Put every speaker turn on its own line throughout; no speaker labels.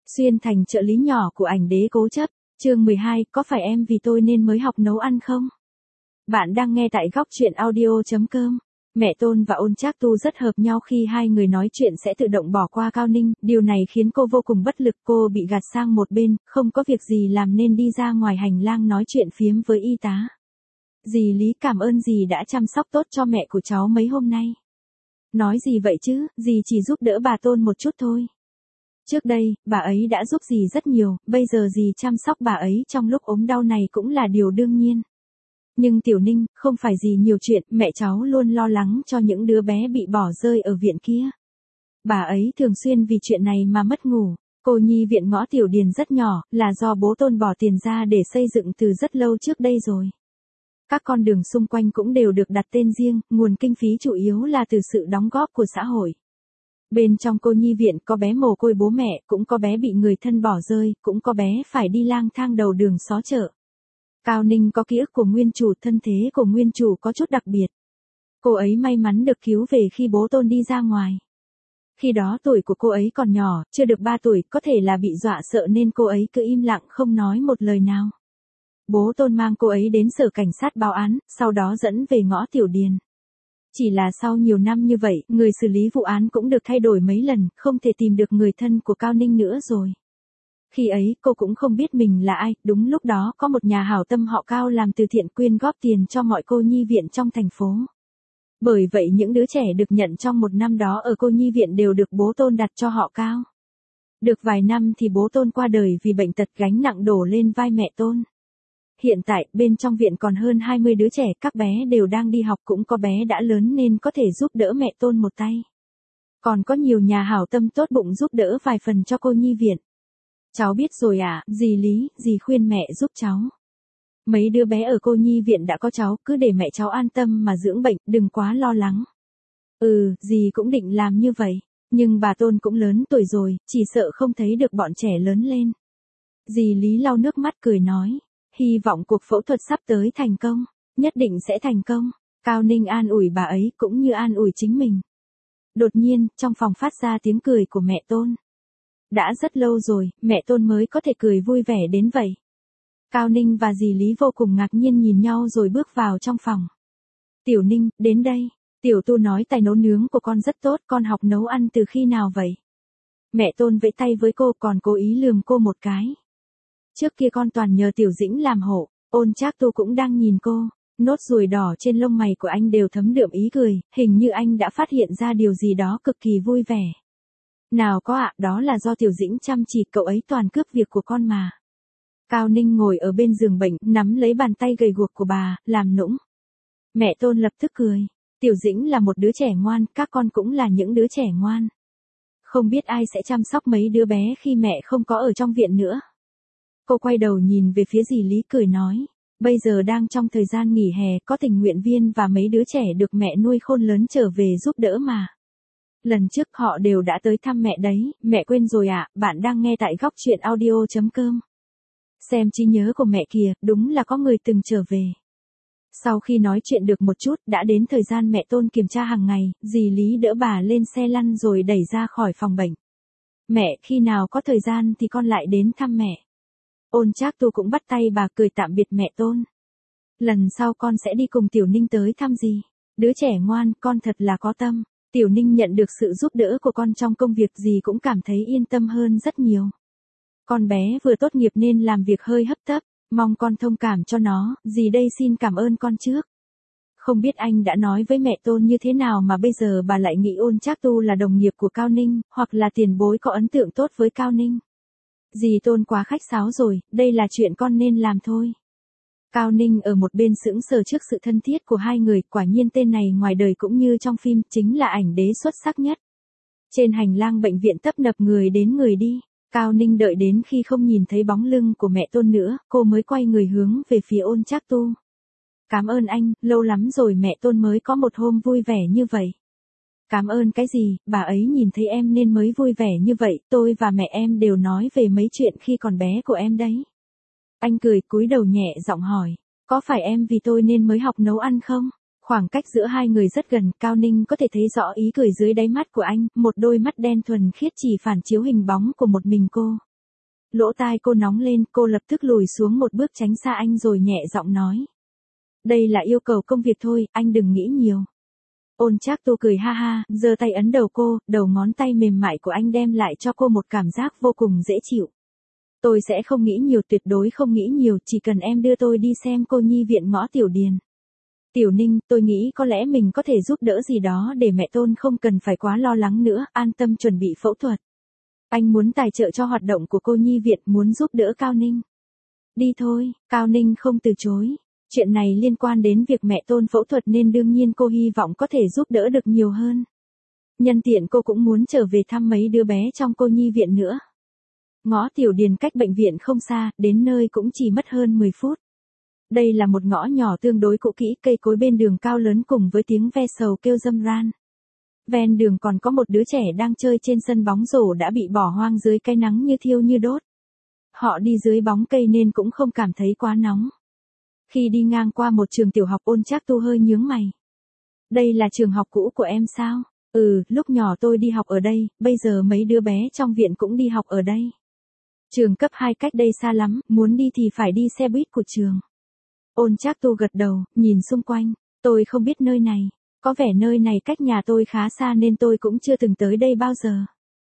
Xuyên thành trợ lý nhỏ của ảnh đế cố chấp, chương 12, có phải em vì tôi nên mới học nấu ăn không? Bạn đang nghe tại góc truyện audio.com. Mẹ Tôn và Ôn Trác Tu rất hợp nhau khi hai người nói chuyện sẽ tự động bỏ qua Cao Ninh, điều này khiến cô vô cùng bất lực, cô bị gạt sang một bên, không có việc gì làm nên đi ra ngoài hành lang nói chuyện phiếm với y tá. Dì Lý cảm ơn dì đã chăm sóc tốt cho mẹ của cháu mấy hôm nay. Nói gì vậy chứ, dì chỉ giúp đỡ bà Tôn một chút thôi. Trước đây, bà ấy đã giúp dì rất nhiều, bây giờ dì chăm sóc bà ấy trong lúc ốm đau này cũng là điều đương nhiên. Nhưng Tiểu Ninh, không phải gì nhiều chuyện, mẹ cháu luôn lo lắng cho những đứa bé bị bỏ rơi ở viện kia. Bà ấy thường xuyên vì chuyện này mà mất ngủ. Cô nhi viện ngõ Tiểu Điền rất nhỏ, là do bố Tôn bỏ tiền ra để xây dựng từ rất lâu trước đây rồi. Các con đường xung quanh cũng đều được đặt tên riêng, nguồn kinh phí chủ yếu là từ sự đóng góp của xã hội. Bên trong cô nhi viện có bé mồ côi bố mẹ, cũng có bé bị người thân bỏ rơi, cũng có bé phải đi lang thang đầu đường xó chợ. Cao Ninh có ký ức của nguyên chủ, thân thế của nguyên chủ có chút đặc biệt. Cô ấy may mắn được cứu về khi bố Tôn đi ra ngoài. Khi đó tuổi của cô ấy còn nhỏ, chưa được 3 tuổi, có thể là bị dọa sợ nên cô ấy cứ im lặng không nói một lời nào. Bố Tôn mang cô ấy đến sở cảnh sát báo án, sau đó dẫn về ngõ Tiểu Điền. Chỉ là sau nhiều năm như vậy, người xử lý vụ án cũng được thay đổi mấy lần, không thể tìm được người thân của Cao Ninh nữa rồi. Khi ấy, cô cũng không biết mình là ai, đúng lúc đó có một nhà hảo tâm họ Cao làm từ thiện quyên góp tiền cho mọi cô nhi viện trong thành phố. Bởi vậy những đứa trẻ được nhận trong một năm đó ở cô nhi viện đều được bố Tôn đặt cho họ Cao. Được vài năm thì bố Tôn qua đời vì bệnh tật, gánh nặng đổ lên vai mẹ Tôn. Hiện tại, bên trong viện còn hơn 20 đứa trẻ, các bé đều đang đi học, cũng có bé đã lớn nên có thể giúp đỡ mẹ Tôn một tay. Còn có nhiều nhà hảo tâm tốt bụng giúp đỡ vài phần cho cô nhi viện. Cháu biết rồi ạ, dì Lý, dì khuyên mẹ giúp cháu. Mấy đứa bé ở cô nhi viện đã có cháu, cứ để mẹ cháu an tâm mà dưỡng bệnh, đừng quá lo lắng. Dì cũng định làm như vậy, nhưng bà Tôn cũng lớn tuổi rồi, chỉ sợ không thấy được bọn trẻ lớn lên. Dì Lý lau nước mắt cười nói. Hy vọng cuộc phẫu thuật sắp tới thành công, nhất định sẽ thành công. Cao Ninh an ủi bà ấy cũng như an ủi chính mình. Đột nhiên, trong phòng phát ra tiếng cười của mẹ Tôn. Đã rất lâu rồi, mẹ Tôn mới có thể cười vui vẻ đến vậy. Cao Ninh và dì Lý vô cùng ngạc nhiên nhìn nhau rồi bước vào trong phòng. Tiểu Ninh, đến đây. Tiểu Tu nói tài nấu nướng của con rất tốt, con học nấu ăn từ khi nào vậy? Mẹ Tôn vẫy tay với cô còn cố ý lườm cô một cái. Trước kia con toàn nhờ Tiểu Dĩnh làm hộ, Ôn Trác Tu cũng đang nhìn cô, nốt ruồi đỏ trên lông mày của anh đều thấm đượm ý cười, hình như anh đã phát hiện ra điều gì đó cực kỳ vui vẻ. Nào có ạ, đó là do Tiểu Dĩnh chăm chỉ, cậu ấy toàn cướp việc của con mà. Cao Ninh ngồi ở bên giường bệnh, nắm lấy bàn tay gầy guộc của bà, làm nũng. Mẹ Tôn lập tức cười, Tiểu Dĩnh là một đứa trẻ ngoan, các con cũng là những đứa trẻ ngoan. Không biết ai sẽ chăm sóc mấy đứa bé khi mẹ không có ở trong viện nữa. Cô quay đầu nhìn về phía dì Lý cười nói, bây giờ đang trong thời gian nghỉ hè, có tình nguyện viên và mấy đứa trẻ được mẹ nuôi khôn lớn trở về giúp đỡ mà. Lần trước họ đều đã tới thăm mẹ đấy, mẹ quên rồi ạ, bạn đang nghe tại góc truyện audio.com. Xem trí nhớ của mẹ kìa, đúng là có người từng trở về. Sau khi nói chuyện được một chút, đã đến thời gian mẹ Tôn kiểm tra hàng ngày, dì Lý đỡ bà lên xe lăn rồi đẩy ra khỏi phòng bệnh. Mẹ, khi nào có thời gian thì con lại đến thăm mẹ. Ôn Trác Tu cũng bắt tay bà cười tạm biệt mẹ Tôn. Lần sau con sẽ đi cùng Tiểu Ninh tới thăm dì. Đứa trẻ ngoan, con thật là có tâm. Tiểu Ninh nhận được sự giúp đỡ của con trong công việc dì cũng cảm thấy yên tâm hơn rất nhiều. Con bé vừa tốt nghiệp nên làm việc hơi hấp tấp, mong con thông cảm cho nó, dì đây xin cảm ơn con trước. Không biết anh đã nói với mẹ Tôn như thế nào mà bây giờ bà lại nghĩ Ôn Trác Tu là đồng nghiệp của Cao Ninh, hoặc là tiền bối có ấn tượng tốt với Cao Ninh. Dì Tôn quá khách sáo rồi, đây là chuyện con nên làm thôi. Cao Ninh ở một bên sững sờ trước sự thân thiết của hai người, quả nhiên tên này ngoài đời cũng như trong phim, chính là ảnh đế xuất sắc nhất. Trên hành lang bệnh viện tấp nập người đến người đi, Cao Ninh đợi đến khi không nhìn thấy bóng lưng của mẹ Tôn nữa, cô mới quay người hướng về phía Ôn Trác Tu. Cảm ơn anh, lâu lắm rồi mẹ Tôn mới có một hôm vui vẻ như vậy. Cảm ơn cái gì, bà ấy nhìn thấy em nên mới vui vẻ như vậy, tôi và mẹ em đều nói về mấy chuyện khi còn bé của em đấy. Anh cười cúi đầu nhẹ giọng hỏi, có phải em vì tôi nên mới học nấu ăn không? Khoảng cách giữa hai người rất gần, Cao Ninh có thể thấy rõ ý cười dưới đáy mắt của anh, một đôi mắt đen thuần khiết chỉ phản chiếu hình bóng của một mình cô. Lỗ tai cô nóng lên, cô lập tức lùi xuống một bước tránh xa anh rồi nhẹ giọng nói. Đây là yêu cầu công việc thôi, anh đừng nghĩ nhiều. Ôn Trác Tu cười ha ha, giơ tay ấn đầu cô, đầu ngón tay mềm mại của anh đem lại cho cô một cảm giác vô cùng dễ chịu. Tôi sẽ không nghĩ nhiều, tuyệt đối không nghĩ nhiều, chỉ cần em đưa tôi đi xem cô nhi viện ngõ Tiểu Điền. Tiểu Ninh, tôi nghĩ có lẽ mình có thể giúp đỡ gì đó để mẹ Tôn không cần phải quá lo lắng nữa, an tâm chuẩn bị phẫu thuật. Anh muốn tài trợ cho hoạt động của cô nhi viện, muốn giúp đỡ Cao Ninh. Đi thôi, Cao Ninh không từ chối. Chuyện này liên quan đến việc mẹ Tôn phẫu thuật nên đương nhiên cô hy vọng có thể giúp đỡ được nhiều hơn. Nhân tiện cô cũng muốn trở về thăm mấy đứa bé trong cô nhi viện nữa. Ngõ Tiểu Điền cách bệnh viện không xa, đến nơi cũng chỉ mất hơn 10 phút. Đây là một ngõ nhỏ tương đối cũ kỹ, cây cối bên đường cao lớn cùng với tiếng ve sầu kêu râm ran. Ven đường còn có một đứa trẻ đang chơi trên sân bóng rổ đã bị bỏ hoang dưới cái nắng như thiêu như đốt. Họ đi dưới bóng cây nên cũng không cảm thấy quá nóng. Khi đi ngang qua một trường tiểu học, Ôn Trác Tu hơi nhướng mày. Đây là trường học cũ của em sao? Ừ, lúc nhỏ tôi đi học ở đây, bây giờ mấy đứa bé trong viện cũng đi học ở đây. Trường cấp 2 cách đây xa lắm, muốn đi thì phải đi xe buýt của trường. Ôn Trác Tu gật đầu, nhìn xung quanh, tôi không biết nơi này, có vẻ nơi này cách nhà tôi khá xa nên tôi cũng chưa từng tới đây bao giờ.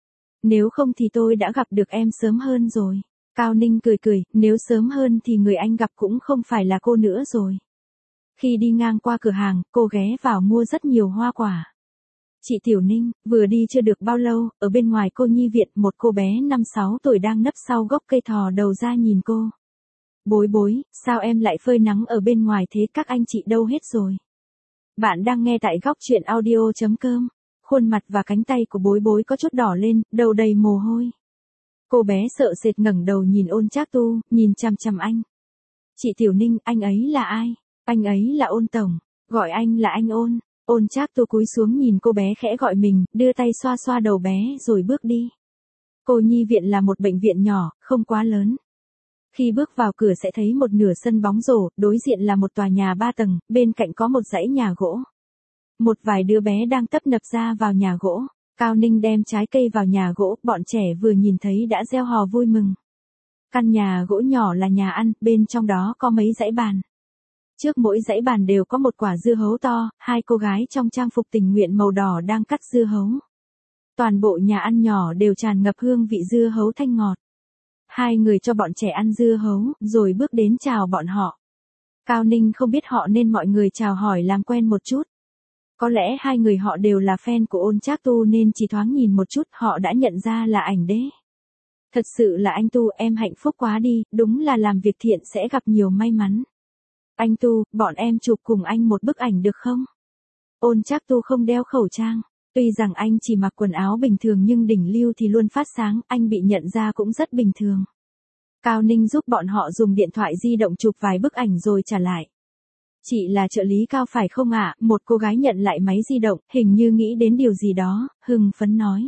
Nếu không thì tôi đã gặp được em sớm hơn rồi. Cao Ninh cười cười, nếu sớm hơn thì người anh gặp cũng không phải là cô nữa rồi. Khi đi ngang qua cửa hàng, cô ghé vào mua rất nhiều hoa quả. Chị Tiểu Ninh, vừa đi chưa được bao lâu, ở bên ngoài cô nhi viện một cô bé 5-6 tuổi đang nấp sau gốc cây thò đầu ra nhìn cô. Bối bối, sao em lại phơi nắng ở bên ngoài thế, các anh chị đâu hết rồi? Bạn đang nghe tại Góc Chuyện Audio.com. Khuôn mặt và cánh tay của bối bối có chút đỏ lên, đầu đầy mồ hôi. Cô bé sợ sệt ngẩng đầu nhìn Ôn Trác Tu, nhìn chằm chằm anh. Chị Tiểu Ninh, anh ấy là ai? Anh ấy là Ôn Tổng, gọi anh là anh Ôn. Ôn Trác Tu cúi xuống nhìn cô bé khẽ gọi mình, đưa tay xoa xoa đầu bé rồi bước đi. Cô nhi viện là một bệnh viện nhỏ, không quá lớn. Khi bước vào cửa sẽ thấy một nửa sân bóng rổ, đối diện là một tòa nhà 3 tầng, bên cạnh có một dãy nhà gỗ. Một vài đứa bé đang tấp nập ra vào nhà gỗ. Cao Ninh đem trái cây vào nhà gỗ, bọn trẻ vừa nhìn thấy đã reo hò vui mừng. Căn nhà gỗ nhỏ là nhà ăn, bên trong đó có mấy dãy bàn. Trước mỗi dãy bàn đều có một quả dưa hấu to, hai cô gái trong trang phục tình nguyện màu đỏ đang cắt dưa hấu. Toàn bộ nhà ăn nhỏ đều tràn ngập hương vị dưa hấu thanh ngọt. Hai người cho bọn trẻ ăn dưa hấu, rồi bước đến chào bọn họ. Cao Ninh không biết họ nên mọi người chào hỏi làm quen một chút. Có lẽ hai người họ đều là fan của Ôn Trác Tu nên chỉ thoáng nhìn một chút họ đã nhận ra là ảnh đế. Thật sự là anh Tu, em hạnh phúc quá đi, đúng là làm việc thiện sẽ gặp nhiều may mắn. Anh Tu, bọn em chụp cùng anh một bức ảnh được không? Ôn Trác Tu không đeo khẩu trang. Tuy rằng anh chỉ mặc quần áo bình thường nhưng đỉnh lưu thì luôn phát sáng, anh bị nhận ra cũng rất bình thường. Cao Ninh giúp bọn họ dùng điện thoại di động chụp vài bức ảnh rồi trả lại. Chị là trợ lý Cao phải không ạ? Một cô gái nhận lại máy di động, hình như nghĩ đến điều gì đó, hưng phấn nói.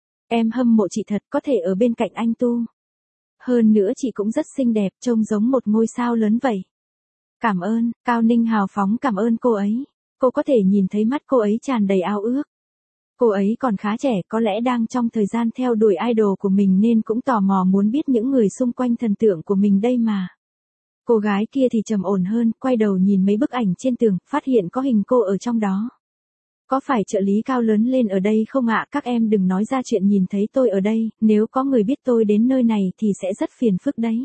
Em hâm mộ chị thật, có thể ở bên cạnh anh Tu. Hơn nữa chị cũng rất xinh đẹp, trông giống một ngôi sao lớn vậy. Cảm ơn, Cao Ninh hào phóng cảm ơn cô ấy. Cô có thể nhìn thấy mắt cô ấy tràn đầy ao ước. Cô ấy còn khá trẻ, có lẽ đang trong thời gian theo đuổi idol của mình nên cũng tò mò muốn biết những người xung quanh thần tượng của mình đây mà. Cô gái kia thì trầm ổn hơn, quay đầu nhìn mấy bức ảnh trên tường, phát hiện có hình cô ở trong đó. Có phải trợ lý Cao lớn lên ở đây không ạ? Các em đừng nói ra chuyện nhìn thấy tôi ở đây, nếu có người biết tôi đến nơi này thì sẽ rất phiền phức đấy.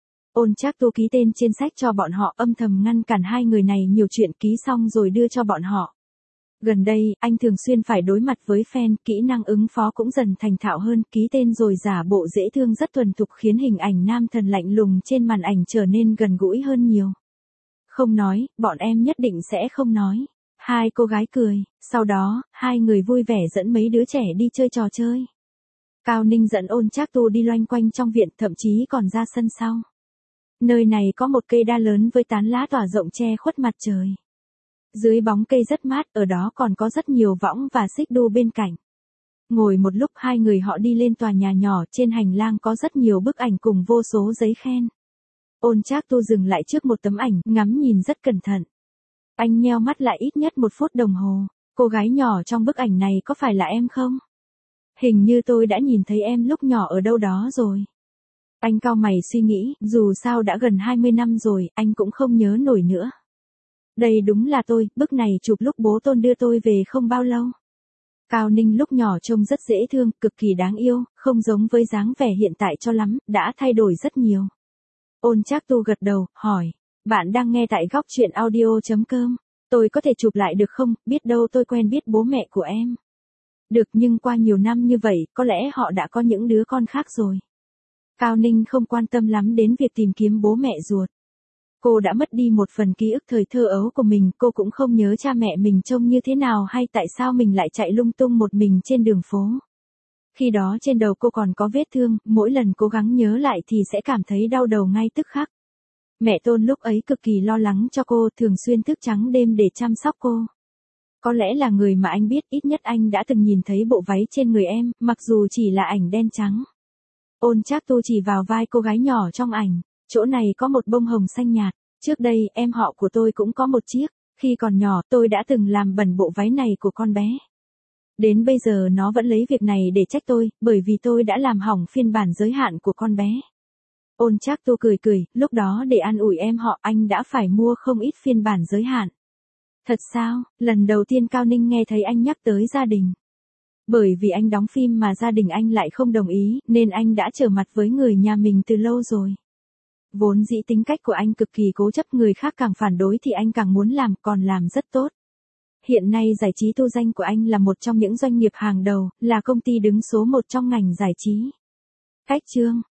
Ôn Trác Tu ký tên trên sách cho bọn họ, âm thầm ngăn cản hai người này nhiều chuyện, ký xong rồi đưa cho bọn họ. Gần đây, anh thường xuyên phải đối mặt với fan, kỹ năng ứng phó cũng dần thành thạo hơn, ký tên rồi giả bộ dễ thương rất thuần thục khiến hình ảnh nam thần lạnh lùng trên màn ảnh trở nên gần gũi hơn nhiều. Không nói, bọn em nhất định sẽ không nói. Hai cô gái cười, sau đó, hai người vui vẻ dẫn mấy đứa trẻ đi chơi trò chơi. Cao Ninh dẫn Ôn Trác Tu đi loanh quanh trong viện, thậm chí còn ra sân sau. Nơi này có một cây đa lớn với tán lá tỏa rộng che khuất mặt trời. Dưới bóng cây rất mát, ở đó còn có rất nhiều võng và xích đu bên cạnh. Ngồi một lúc hai người họ đi lên tòa nhà nhỏ, trên hành lang có rất nhiều bức ảnh cùng vô số giấy khen. Ôn Trác Tu dừng lại trước một tấm ảnh, ngắm nhìn rất cẩn thận. Anh nheo mắt lại ít nhất 1 phút đồng hồ. Cô gái nhỏ trong bức ảnh này có phải là em không? Hình như tôi đã nhìn thấy em lúc nhỏ ở đâu đó rồi. Anh cau mày suy nghĩ, dù sao đã gần 20 năm rồi, anh cũng không nhớ nổi nữa. Đây đúng là tôi, bức này chụp lúc bố Tôn đưa tôi về không bao lâu. Cao Ninh lúc nhỏ trông rất dễ thương, cực kỳ đáng yêu, không giống với dáng vẻ hiện tại cho lắm, đã thay đổi rất nhiều. Ôn Trác Tu gật đầu, hỏi, bạn đang nghe tại góc truyện audio.com. Tôi có thể chụp lại được không, biết đâu tôi quen biết bố mẹ của em. Được, nhưng qua nhiều năm như vậy, có lẽ họ đã có những đứa con khác rồi. Cao Ninh không quan tâm lắm đến việc tìm kiếm bố mẹ ruột. Cô đã mất đi một phần ký ức thời thơ ấu của mình, cô cũng không nhớ cha mẹ mình trông như thế nào hay tại sao mình lại chạy lung tung một mình trên đường phố. Khi đó trên đầu cô còn có vết thương, mỗi lần cố gắng nhớ lại thì sẽ cảm thấy đau đầu ngay tức khắc. Mẹ Tôn lúc ấy cực kỳ lo lắng cho cô, thường xuyên thức trắng đêm để chăm sóc cô. Có lẽ là người mà anh biết, ít nhất anh đã từng nhìn thấy bộ váy trên người em, mặc dù chỉ là ảnh đen trắng. Ôn Trác Tu chỉ vào vai cô gái nhỏ trong ảnh, chỗ này có một bông hồng xanh nhạt, trước đây em họ của tôi cũng có một chiếc, khi còn nhỏ tôi đã từng làm bẩn bộ váy này của con bé. Đến bây giờ nó vẫn lấy việc này để trách tôi, bởi vì tôi đã làm hỏng phiên bản giới hạn của con bé. Ôn Trác Tu cười cười, lúc đó để an ủi em họ anh đã phải mua không ít phiên bản giới hạn. Thật sao, lần đầu tiên Cao Ninh nghe thấy anh nhắc tới gia đình. Bởi vì anh đóng phim mà gia đình anh lại không đồng ý, nên anh đã trở mặt với người nhà mình từ lâu rồi. Vốn dĩ tính cách của anh cực kỳ cố chấp, người khác càng phản đối thì anh càng muốn làm, còn làm rất tốt. Hiện nay giải trí Tu Danh của anh là một trong những doanh nghiệp hàng đầu, là công ty đứng số 1 trong ngành giải trí. Cách chương